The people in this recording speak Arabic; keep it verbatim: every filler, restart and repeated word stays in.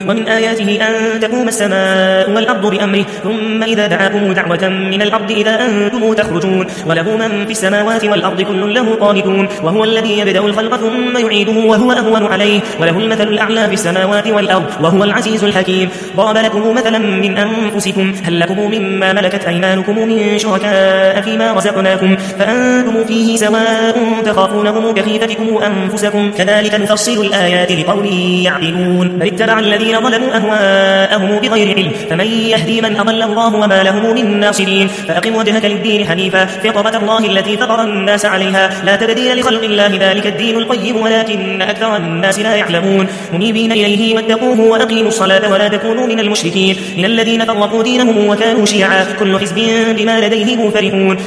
ومن آياته أن تقوم السماء والأرض بأمره ثم إذا دعاكم دعوة من الأرض إذا أنتم تخرجون وله من في السماوات والأرض كل له قانتون وهو الذي يبدأ الخلق ثم يعيده وهو أهون عليه وله المثل الأعلى في السماوات والأرض وهو العزيز الحكيم. ضرب لكم مثلا من أنفسكم هل لكم مما ملكت أيمانكم من شركاء فيما رزقناكم فأنتم فيه سواء تخافونهم كخيفتكم أنفسكم كذلك نفصل الآيات لقوم يعقلون. بل اتبع الذين ظلموا أهواءهم بغير علم فمن يهدي من أضل الله وما لهم من ناصرين. فأقم وجهك للدين حنيفا فطرة الله التي فطر الناس عليها لا تبديل لخلق الله ذلك الدين القيم ولكن أكثر الناس لا يعلمون. منيبين إليه واتقوه وأقيموا الصلاة ولا تكونوا من المشركين من الذين فرقوا دينهم وكانوا شيعا كل حزب بما لديهم فرحون.